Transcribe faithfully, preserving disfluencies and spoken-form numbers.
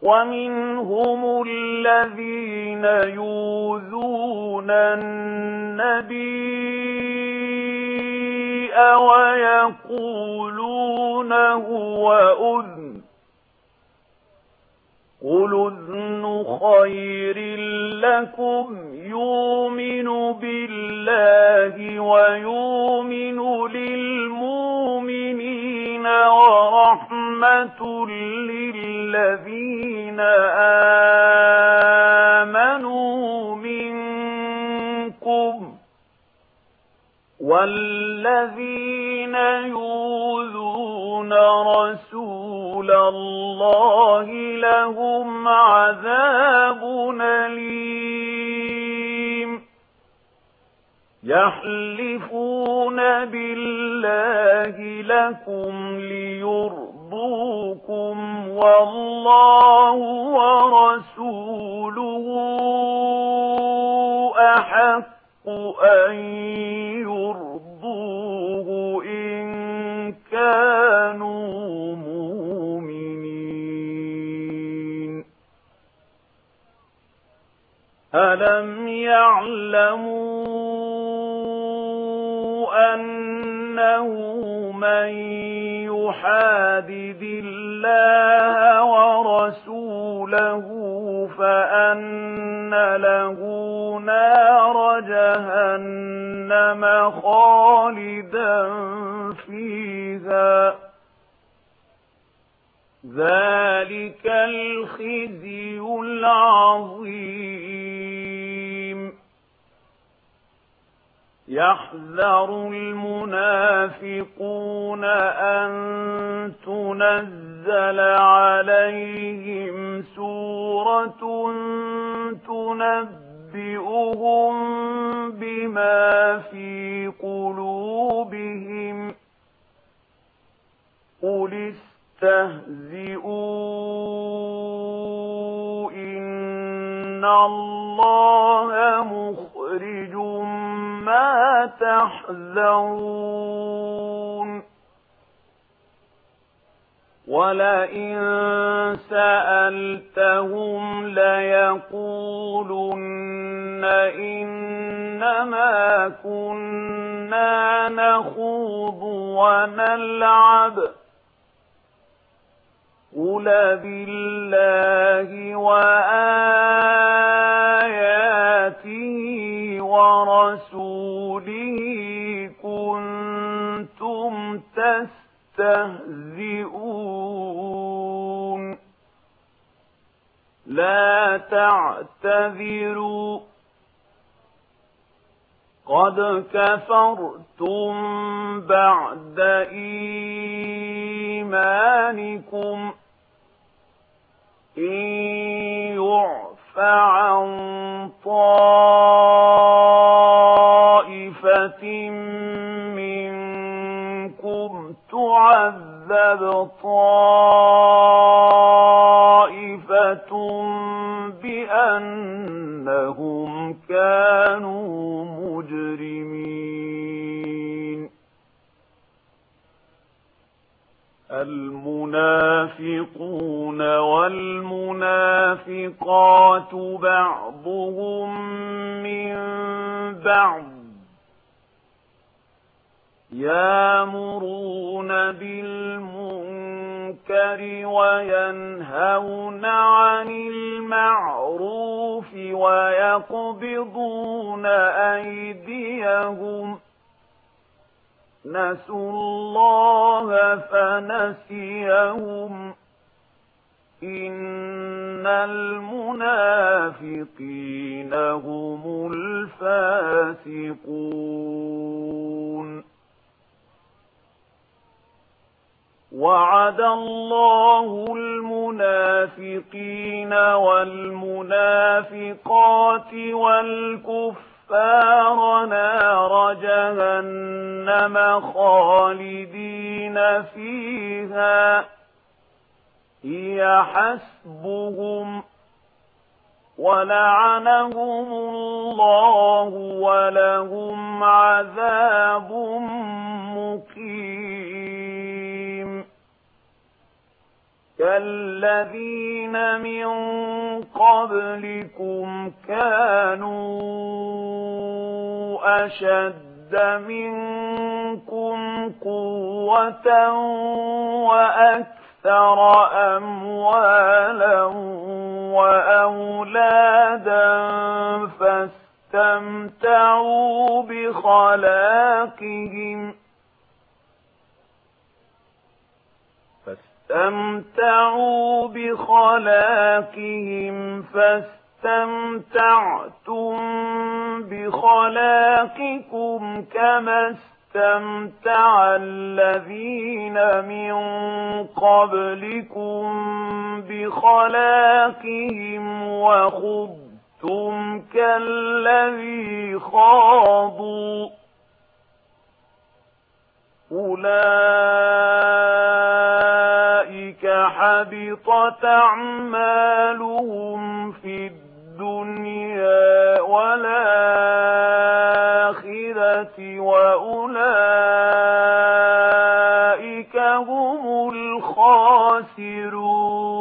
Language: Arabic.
ومنهم الذين يؤذون النبي ويقولون هو أذن قل أذن خير لكم يؤمن بالله ويؤمن للمؤمنين ورحمة للذين آمنوا منكم والذين يؤذون رسول الله لهم عذاب أليم يحلفون بالله لكم ليرضوكم والله ورسوله أحق أن يرضوه إن كانوا مؤمنين ألم يعلموا أنه من يحادد الله ورسوله فأن له نار جهنم خالدا فيها ذلك الخزي العظيم يحذر المنافقون أن تنزل عليهم سورة تنبئهم بما في قلوبهم قل استهزئوا إن الله مخرج ما تحذرون ولئن سألتهم ليقولن إنما كنا نخوض ونلعب قل بالله وآياته ورسوله كنتم تستهزئون لا تعتذروا قد كفرتم بعد إيمانكم إن يعف عن طائفة منكم تعذب طائفة بأنهم كانوا مجرمين المنافقون والمنافقات بعضهم من بعض يأمرون بالمنكر وينهون عن المعروف ويقبضون أيديهم نسوا الله فنسيهم إن المنافقين هم الفاسقون وعد الله المنافقين والمنافقات والكفار نار جهنم خالدين فيها هي حسبهم ولعنهم الله ولهم عذاب مقيم كالذين من قبلكم كانوا أشد منكم قوة وأكثر أموالا وأولادا فاستمتعوا بخلاقهم فاستمتعوا بخلاقهم فاستمتعتم بخلاقكم كما استمتع الذين من قبلكم بخلاقهم وخضتم كالذي خاضوا أولئك حبطت أعمالهم في الدنيا والآخرة وأولئك هم الخاسرون.